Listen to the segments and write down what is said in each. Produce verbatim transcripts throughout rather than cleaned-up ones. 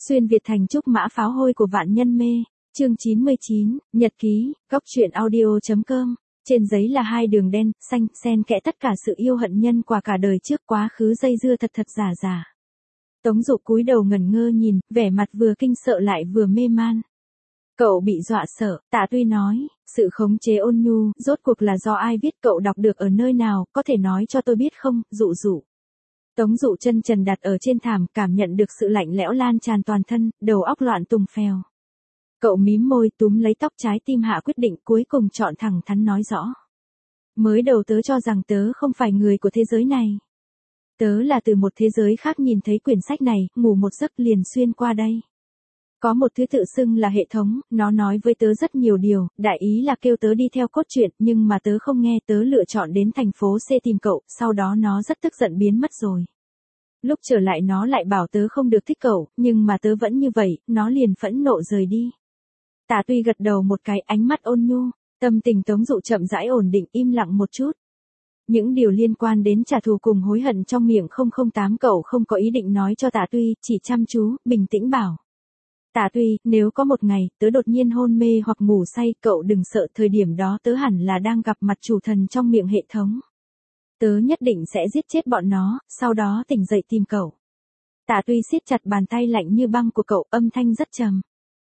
Xuyên Việt thành trúc mã pháo hôi của vạn nhân mê, chương chín mươi chín, nhật ký, góc truyện audio chấm com. Trên giấy là hai đường đen, xanh, xen kẽ tất cả sự yêu hận nhân quả cả đời trước quá khứ dây dưa thật thật giả giả. Tống Dụ cúi đầu ngẩn ngơ nhìn, vẻ mặt vừa kinh sợ lại vừa mê man. Cậu bị dọa sợ, Tạ Tuy nói, sự khống chế ôn nhu, rốt cuộc là do ai viết, cậu đọc được ở nơi nào, có thể nói cho tôi biết không, Dụ Dụ. Tống Dụ chân trần đặt ở trên thảm, cảm nhận được sự lạnh lẽo lan tràn toàn thân, đầu óc loạn tùng phèo. Cậu mím môi túm lấy tóc trái tim hạ quyết định cuối cùng chọn thẳng thắn nói rõ. Mới đầu tớ cho rằng tớ không phải người của thế giới này. Tớ là từ một thế giới khác nhìn thấy quyển sách này, ngủ một giấc liền xuyên qua đây. Có một thứ tự xưng là hệ thống, nó nói với tớ rất nhiều điều, đại ý là kêu tớ đi theo cốt truyện, nhưng mà tớ không nghe, tớ lựa chọn đến thành phố C tìm cậu, sau đó nó rất tức giận biến mất rồi. Lúc trở lại nó lại bảo tớ không được thích cậu, nhưng mà tớ vẫn như vậy, nó liền phẫn nộ rời đi. Tạ Tuy gật đầu một cái, ánh mắt ôn nhu, tâm tình Tống Dụ chậm rãi ổn định, im lặng một chút. Những điều liên quan đến trả thù cùng hối hận trong miệng không không tám cậu không có ý định nói cho Tạ Tuy, chỉ chăm chú, bình tĩnh bảo. Tạ Tuy, nếu có một ngày, tớ đột nhiên hôn mê hoặc ngủ say, cậu đừng sợ, thời điểm đó tớ hẳn là đang gặp mặt chủ thần trong miệng hệ thống. Tớ nhất định sẽ giết chết bọn nó, sau đó tỉnh dậy tìm cậu. Tạ Tuy siết chặt bàn tay lạnh như băng của cậu, âm thanh rất trầm.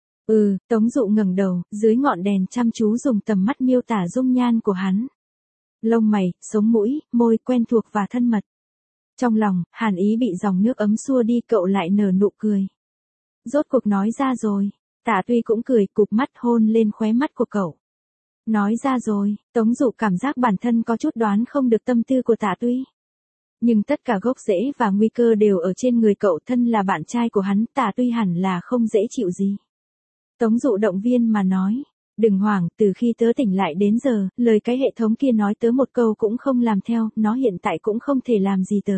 Ừ, Tống Dụ ngẩng đầu, dưới ngọn đèn chăm chú dùng tầm mắt miêu tả dung nhan của hắn. Lông mày, sống mũi, môi quen thuộc và thân mật. Trong lòng, hàn ý bị dòng nước ấm xua đi, cậu lại nở nụ cười. Rốt cuộc nói ra rồi, Tạ Tuy cũng cười, cụp mắt hôn lên khóe mắt của cậu. Nói ra rồi, Tống Dụ cảm giác bản thân có chút đoán không được tâm tư của Tạ Tuy. Nhưng tất cả gốc rễ và nguy cơ đều ở trên người cậu, thân là bạn trai của hắn, Tạ Tuy hẳn là không dễ chịu gì. Tống Dụ động viên mà nói, đừng hoảng, từ khi tớ tỉnh lại đến giờ, lời cái hệ thống kia nói tớ một câu cũng không làm theo, nó hiện tại cũng không thể làm gì tớ.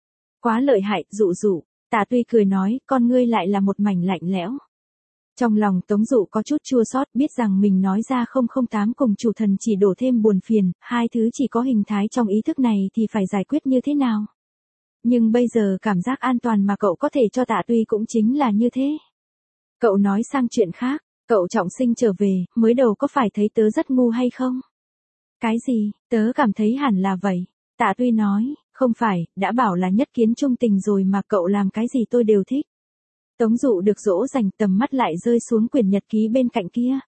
Quá lợi hại, Dụ Dụ. Tạ Tuy cười nói, con ngươi lại là một mảnh lạnh lẽo. Trong lòng Tống Dụ có chút chua xót, biết rằng mình nói ra không không tám cùng chủ thần chỉ đổ thêm buồn phiền, hai thứ chỉ có hình thái trong ý thức này thì phải giải quyết như thế nào. Nhưng bây giờ cảm giác an toàn mà cậu có thể cho Tạ Tuy cũng chính là như thế. Cậu nói sang chuyện khác, cậu trọng sinh trở về, mới đầu có phải thấy tớ rất ngu hay không? Cái gì, tớ cảm thấy hẳn là vậy. Tạ Tuy nói, không phải, đã bảo là nhất kiến trung tình rồi mà cậu làm cái gì tôi đều thích. Tống Dụ được dỗ dành, tầm mắt lại rơi xuống quyển nhật ký bên cạnh kia.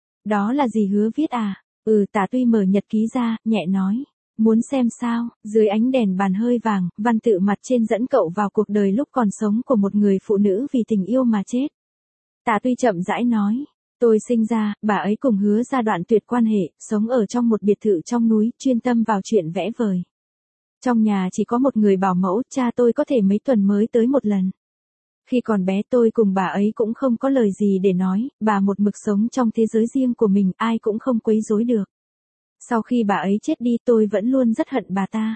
Đó là gì hứa viết à? Ừ, Tạ Tuy mở nhật ký ra, nhẹ nói. Muốn xem sao, dưới ánh đèn bàn hơi vàng, văn tự mặt trên dẫn cậu vào cuộc đời lúc còn sống của một người phụ nữ vì tình yêu mà chết. Tạ Tuy chậm rãi nói. Tôi sinh ra, bà ấy cùng hứa ra đoạn tuyệt quan hệ, sống ở trong một biệt thự trong núi, chuyên tâm vào chuyện vẽ vời. Trong nhà chỉ có một người bảo mẫu, cha tôi có thể mấy tuần mới tới một lần. Khi còn bé tôi cùng bà ấy cũng không có lời gì để nói, bà một mực sống trong thế giới riêng của mình, ai cũng không quấy rối được. Sau khi bà ấy chết đi tôi vẫn luôn rất hận bà ta.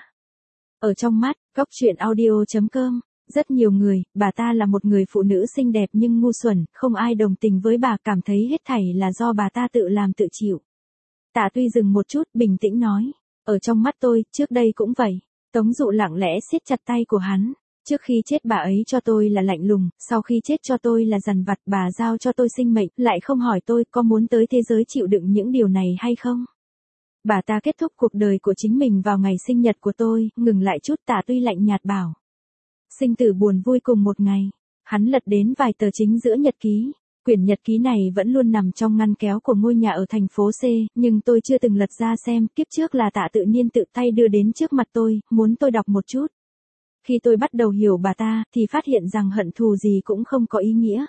Ở trong mắt, góc truyện audio chấm com, rất nhiều người, bà ta là một người phụ nữ xinh đẹp nhưng ngu xuẩn, không ai đồng tình với bà, cảm thấy hết thảy là do bà ta tự làm tự chịu. Tạ Tuy dừng một chút, bình tĩnh nói, ở trong mắt tôi, trước đây cũng vậy. Tống Dụ lặng lẽ siết chặt tay của hắn. Trước khi chết bà ấy cho tôi là lạnh lùng, sau khi chết cho tôi là dằn vặt, bà giao cho tôi sinh mệnh, lại không hỏi tôi có muốn tới thế giới chịu đựng những điều này hay không. Bà ta kết thúc cuộc đời của chính mình vào ngày sinh nhật của tôi, ngừng lại chút, Tạ Tuy lạnh nhạt bảo. Sinh tử buồn vui cùng một ngày. Hắn lật đến vài tờ chính giữa nhật ký. Quyển nhật ký này vẫn luôn nằm trong ngăn kéo của ngôi nhà ở thành phố C, nhưng tôi chưa từng lật ra xem, kiếp trước là Tạ tự nhiên tự tay đưa đến trước mặt tôi, muốn tôi đọc một chút. Khi tôi bắt đầu hiểu bà ta, thì phát hiện rằng hận thù gì cũng không có ý nghĩa.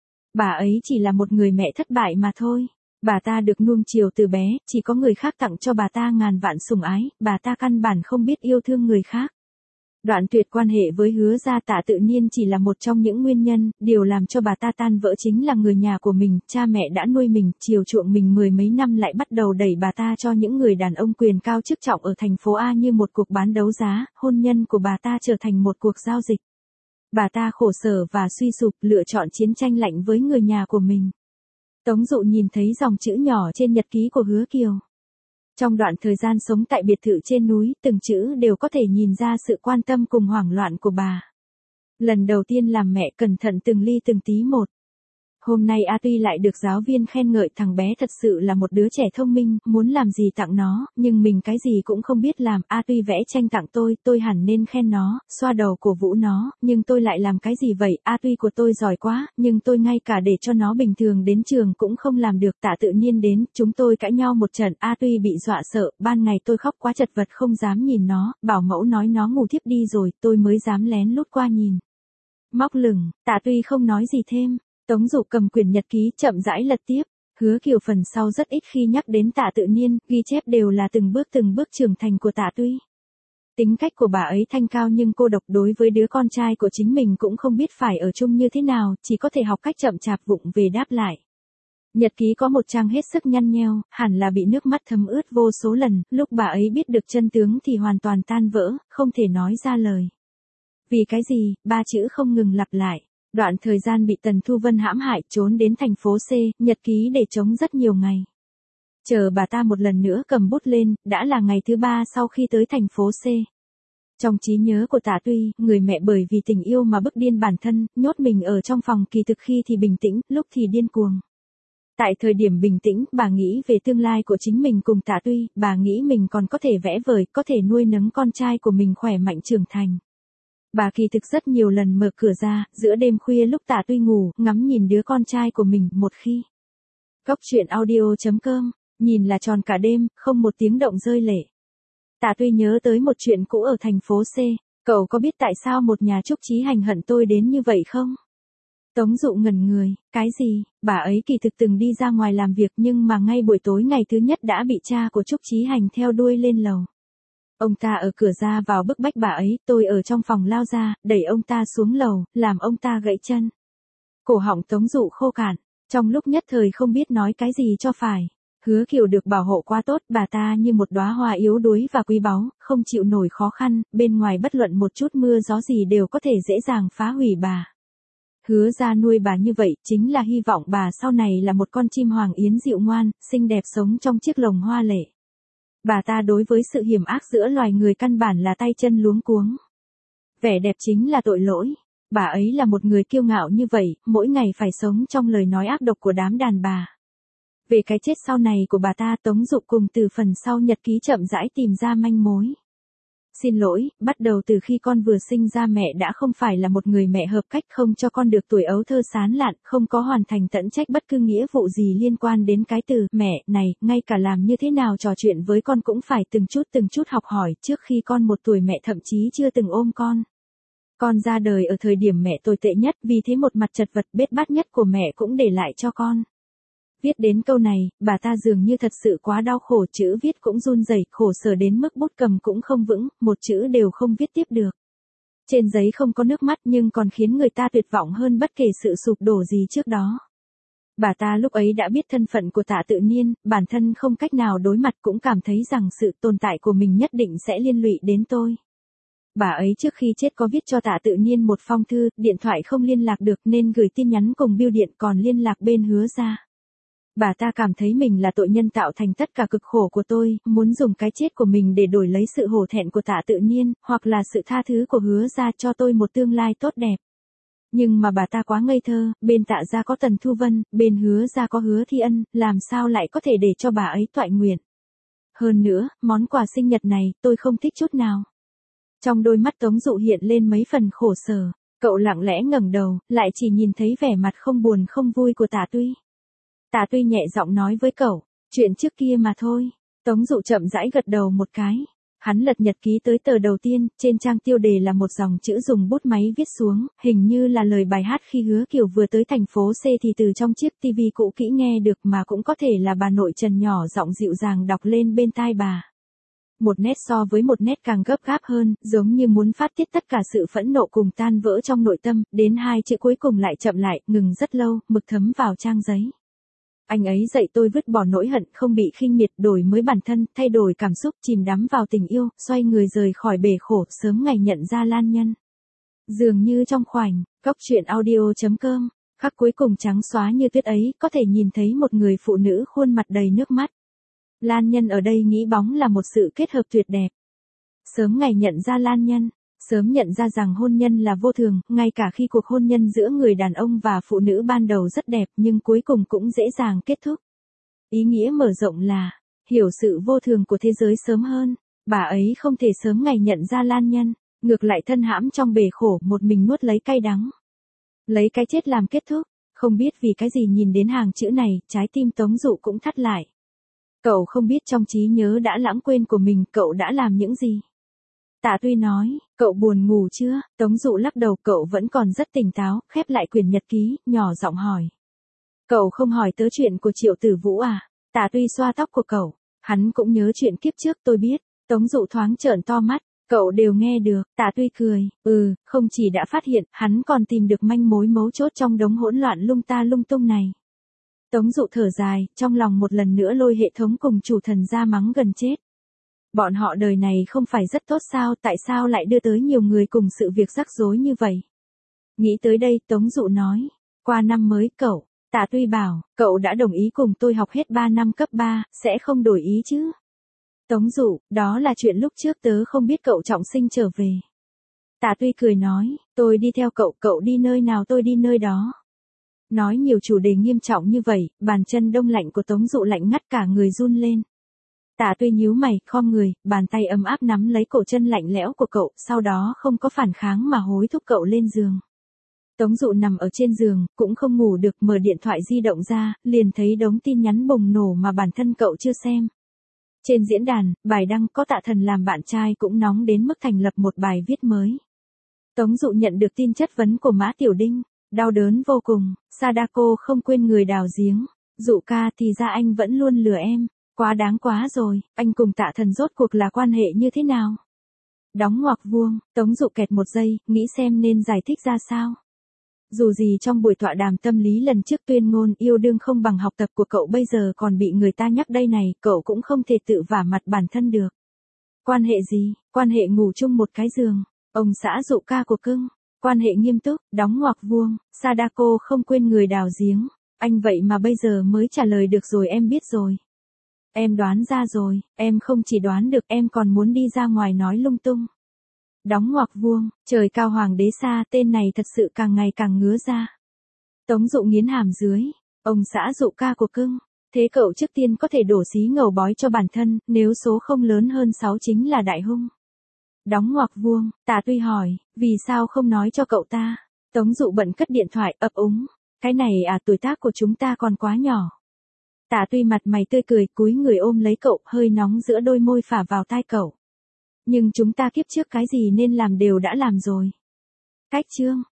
Bà ấy chỉ là một người mẹ thất bại mà thôi. Bà ta được nuông chiều từ bé, chỉ có người khác tặng cho bà ta ngàn vạn sủng ái, bà ta căn bản không biết yêu thương người khác. Đoạn tuyệt quan hệ với hứa gia, Tạ tự nhiên chỉ là một trong những nguyên nhân, điều làm cho bà ta tan vỡ chính là người nhà của mình, cha mẹ đã nuôi mình, chiều chuộng mình mười mấy năm lại bắt đầu đẩy bà ta cho những người đàn ông quyền cao chức trọng ở thành phố A như một cuộc bán đấu giá, hôn nhân của bà ta trở thành một cuộc giao dịch. Bà ta khổ sở và suy sụp, lựa chọn chiến tranh lạnh với người nhà của mình. Tống Dụ nhìn thấy dòng chữ nhỏ trên nhật ký của Hứa Kiều. Trong đoạn thời gian sống tại biệt thự trên núi, từng chữ đều có thể nhìn ra sự quan tâm cùng hoảng loạn của bà. Lần đầu tiên làm mẹ cẩn thận từng ly từng tí một. Hôm nay A Tuy lại được giáo viên khen ngợi thằng bé thật sự là một đứa trẻ thông minh, muốn làm gì tặng nó, nhưng mình cái gì cũng không biết làm. A Tuy vẽ tranh tặng tôi, tôi hẳn nên khen nó, xoa đầu cổ vũ nó, nhưng tôi lại làm cái gì vậy? A Tuy của tôi giỏi quá, nhưng tôi ngay cả để cho nó bình thường đến trường cũng không làm được. Tạ Tự Niên đến, chúng tôi cãi nhau một trận, A Tuy bị dọa sợ, ban ngày tôi khóc quá chật vật không dám nhìn nó, bảo mẫu nói nó ngủ thiếp đi rồi, tôi mới dám lén lút qua nhìn. Móc lửng, Tạ Tuy không nói gì thêm. Tống Dụ cầm quyển nhật ký chậm rãi lật tiếp, Hứa Kiều phần sau rất ít khi nhắc đến Tạ Tự Niên, ghi chép đều là từng bước từng bước trưởng thành của Tạ Tuy. Tính cách của bà ấy thanh cao nhưng cô độc, đối với đứa con trai của chính mình cũng không biết phải ở chung như thế nào, chỉ có thể học cách chậm chạp vụng về đáp lại. Nhật ký có một trang hết sức nhăn nheo, hẳn là bị nước mắt thấm ướt vô số lần, lúc bà ấy biết được chân tướng thì hoàn toàn tan vỡ, không thể nói ra lời. Vì cái gì, ba chữ không ngừng lặp lại. Đoạn thời gian bị Tần Thu Vân hãm hại, trốn đến thành phố C, nhật ký để chống rất nhiều ngày. Chờ bà ta một lần nữa cầm bút lên, đã là ngày thứ ba sau khi tới thành phố C. Trong trí nhớ của Tạ Tuy, người mẹ bởi vì tình yêu mà bức điên bản thân, nhốt mình ở trong phòng, kỳ thực khi thì bình tĩnh, lúc thì điên cuồng. Tại thời điểm bình tĩnh, bà nghĩ về tương lai của chính mình cùng Tạ Tuy, bà nghĩ mình còn có thể vẽ vời, có thể nuôi nấng con trai của mình khỏe mạnh trưởng thành. Bà kỳ thực rất nhiều lần mở cửa ra, giữa đêm khuya lúc Tạ Tuy ngủ, ngắm nhìn đứa con trai của mình, một khi. Cốc truyện audio chấm com, nhìn là tròn cả đêm, không một tiếng động rơi lệ. Tạ Tuy nhớ tới một chuyện cũ ở thành phố C, cậu có biết tại sao một nhà Trúc Chí Hành hận tôi đến như vậy không? Tống Dụ ngẩn người, cái gì, bà ấy kỳ thực từng đi ra ngoài làm việc nhưng mà ngay buổi tối ngày thứ nhất đã bị cha của Trúc Chí Hành theo đuôi lên lầu. Ông ta ở cửa ra vào bức bách bà ấy, tôi ở trong phòng lao ra, đẩy ông ta xuống lầu, làm ông ta gãy chân. Cổ họng Tống Dụ khô cạn, trong lúc nhất thời không biết nói cái gì cho phải. Hứa Kiều được bảo hộ quá tốt, bà ta như một đóa hoa yếu đuối và quý báu, không chịu nổi khó khăn, bên ngoài bất luận một chút mưa gió gì đều có thể dễ dàng phá hủy bà. Hứa ra nuôi bà như vậy, chính là hy vọng bà sau này là một con chim hoàng yến dịu ngoan, xinh đẹp sống trong chiếc lồng hoa lệ. Bà ta đối với sự hiểm ác giữa loài người căn bản là tay chân luống cuống. Vẻ đẹp chính là tội lỗi. Bà ấy là một người kiêu ngạo như vậy, mỗi ngày phải sống trong lời nói ác độc của đám đàn bà. Về cái chết sau này của bà ta, Tống Dụ cùng từ phần sau nhật ký chậm rãi tìm ra manh mối. Xin lỗi, bắt đầu từ khi con vừa sinh ra mẹ đã không phải là một người mẹ hợp cách, không cho con được tuổi ấu thơ sán lạn, không có hoàn thành tận trách bất cứ nghĩa vụ gì liên quan đến cái từ mẹ này, ngay cả làm như thế nào trò chuyện với con cũng phải từng chút từng chút học hỏi, trước khi con một tuổi mẹ thậm chí chưa từng ôm con. Con ra đời ở thời điểm mẹ tồi tệ nhất, vì thế một mặt chật vật bết bát nhất của mẹ cũng để lại cho con. Viết đến câu này, bà ta dường như thật sự quá đau khổ, chữ viết cũng run rẩy, khổ sở đến mức bút cầm cũng không vững, một chữ đều không viết tiếp được. Trên giấy không có nước mắt nhưng còn khiến người ta tuyệt vọng hơn bất kể sự sụp đổ gì trước đó. Bà ta lúc ấy đã biết thân phận của Tạ Tự Niên, bản thân không cách nào đối mặt, cũng cảm thấy rằng sự tồn tại của mình nhất định sẽ liên lụy đến tôi. Bà ấy trước khi chết có viết cho Tạ Tự Niên một phong thư, điện thoại không liên lạc được nên gửi tin nhắn cùng bưu điện, còn liên lạc bên Hứa ra. Bà ta cảm thấy mình là tội nhân tạo thành tất cả cực khổ của tôi, muốn dùng cái chết của mình để đổi lấy sự hổ thẹn của Tạ Tự Niên, hoặc là sự tha thứ của Hứa ra cho tôi một tương lai tốt đẹp. Nhưng mà bà ta quá ngây thơ, bên Tạ gia có Tần Thu Vân, bên Hứa ra có Hứa Thi Ân, làm sao lại có thể để cho bà ấy toại nguyện. Hơn nữa, món quà sinh nhật này, tôi không thích chút nào. Trong đôi mắt Tống Dụ hiện lên mấy phần khổ sở, cậu lặng lẽ ngẩng đầu, lại chỉ nhìn thấy vẻ mặt không buồn không vui của Tạ Tuy. Tạ Tuy nhẹ giọng nói với cậu, chuyện trước kia mà thôi. Tống Dụ chậm rãi gật đầu một cái. Hắn lật nhật ký tới tờ đầu tiên, trên trang tiêu đề là một dòng chữ dùng bút máy viết xuống, hình như là lời bài hát khi Hứa Kiều vừa tới thành phố C thì từ trong chiếc tivi cũ kỹ nghe được, mà cũng có thể là bà nội Trần nhỏ giọng dịu dàng đọc lên bên tai bà. Một nét so với một nét càng gấp gáp hơn, giống như muốn phát tiết tất cả sự phẫn nộ cùng tan vỡ trong nội tâm, đến hai chữ cuối cùng lại chậm lại, ngừng rất lâu, mực thấm vào trang giấy. Anh ấy dạy tôi vứt bỏ nỗi hận, không bị khinh miệt, đổi mới bản thân, thay đổi cảm xúc, chìm đắm vào tình yêu, xoay người rời khỏi bể khổ, sớm ngày nhận ra Lan Nhân. Dường như trong khoảnh, cốc truyện audio chấm com, khắc cuối cùng trắng xóa như tuyết ấy, có thể nhìn thấy một người phụ nữ khuôn mặt đầy nước mắt. Lan Nhân ở đây nghĩ bóng là một sự kết hợp tuyệt đẹp. Sớm ngày nhận ra Lan Nhân, Sớm nhận ra rằng hôn nhân là vô thường, ngay cả khi cuộc hôn nhân giữa người đàn ông và phụ nữ ban đầu rất đẹp nhưng cuối cùng cũng dễ dàng kết thúc. Ý nghĩa mở rộng là, hiểu sự vô thường của thế giới sớm hơn, bà ấy không thể sớm ngày nhận ra Lan Nhân, ngược lại thân hãm trong bể khổ một mình nuốt lấy cay đắng. Lấy cái chết làm kết thúc, không biết vì cái gì nhìn đến hàng chữ này, trái tim Tống Dụ cũng thắt lại. Cậu không biết trong trí nhớ đã lãng quên của mình cậu đã làm những gì. Tạ Tuy nói, cậu buồn ngủ chưa? Tống Dụ lắc đầu, cậu vẫn còn rất tỉnh táo, khép lại quyển nhật ký, nhỏ giọng hỏi. Cậu không hỏi tớ chuyện của Triệu Tử Vũ à? Tạ Tuy xoa tóc của cậu, hắn cũng nhớ chuyện kiếp trước tôi biết. Tống Dụ thoáng trợn to mắt, cậu đều nghe được. Tạ Tuy cười, ừ, không chỉ đã phát hiện, hắn còn tìm được manh mối mấu chốt trong đống hỗn loạn lung ta lung tung này. Tống Dụ thở dài, trong lòng một lần nữa lôi hệ thống cùng chủ thần ra mắng gần chết. Bọn họ đời này không phải rất tốt sao, tại sao lại đưa tới nhiều người cùng sự việc rắc rối như vậy? Nghĩ tới đây, Tống Dụ nói, qua năm mới cậu, Tạ Tuy bảo, cậu đã đồng ý cùng tôi học hết ba năm cấp ba, sẽ không đổi ý chứ? Tống Dụ, đó là chuyện lúc trước tớ không biết cậu trọng sinh trở về. Tạ Tuy cười nói, tôi đi theo cậu, cậu đi nơi nào tôi đi nơi đó. Nói nhiều chủ đề nghiêm trọng như vậy, bàn chân đông lạnh của Tống Dụ lạnh ngắt cả người run lên. Tạ Tuy nhíu mày, khom người, bàn tay ấm áp nắm lấy cổ chân lạnh lẽo của cậu, sau đó không có phản kháng mà hối thúc cậu lên giường. Tống Dụ nằm ở trên giường, cũng không ngủ được, mở điện thoại di động ra, liền thấy đống tin nhắn bùng nổ mà bản thân cậu chưa xem. Trên diễn đàn, bài đăng có Tạ Thần làm bạn trai cũng nóng đến mức thành lập một bài viết mới. Tống Dụ nhận được tin chất vấn của Mã Tiểu Đinh, đau đớn vô cùng, Sadako không quên người đào giếng, Dụ ca thì ra anh vẫn luôn lừa em, quá đáng quá rồi, anh cùng Tạ Thần rốt cuộc là quan hệ như thế nào? Đóng ngoặc vuông, Tống Dụ kẹt một giây, nghĩ xem nên giải thích ra sao. Dù gì trong buổi tọa đàm tâm lý lần trước tuyên ngôn yêu đương không bằng học tập của cậu bây giờ còn bị người ta nhắc đây này, cậu cũng không thể tự vả mặt bản thân được. Quan hệ gì? Quan hệ ngủ chung một cái giường. Ông xã Dụ ca của cưng. Quan hệ nghiêm túc, đóng ngoặc vuông, Sadako không quên người đào giếng. Anh vậy mà bây giờ mới trả lời được rồi, em biết rồi. Em đoán ra rồi, em không chỉ đoán được, em còn muốn đi ra ngoài nói lung tung. Đóng ngoặc vuông, trời cao hoàng đế xa, tên này thật sự càng ngày càng ngứa ra. Tống Dụ nghiến hàm dưới, ông xã Dụ ca của cưng, thế cậu trước tiên có thể đổ xí ngầu bói cho bản thân, nếu số không lớn hơn sáu chính là đại hung. Đóng ngoặc vuông, Tạ Tuy hỏi, vì sao không nói cho cậu ta? Tống Dụ bận cất điện thoại, ấp úng, cái này à, tuổi tác của chúng ta còn quá nhỏ. Tạ Tuy mặt mày tươi cười, cúi người ôm lấy cậu, hơi nóng giữa đôi môi phả vào tai cậu. Nhưng chúng ta kiếp trước cái gì nên làm đều đã làm rồi. Cách chương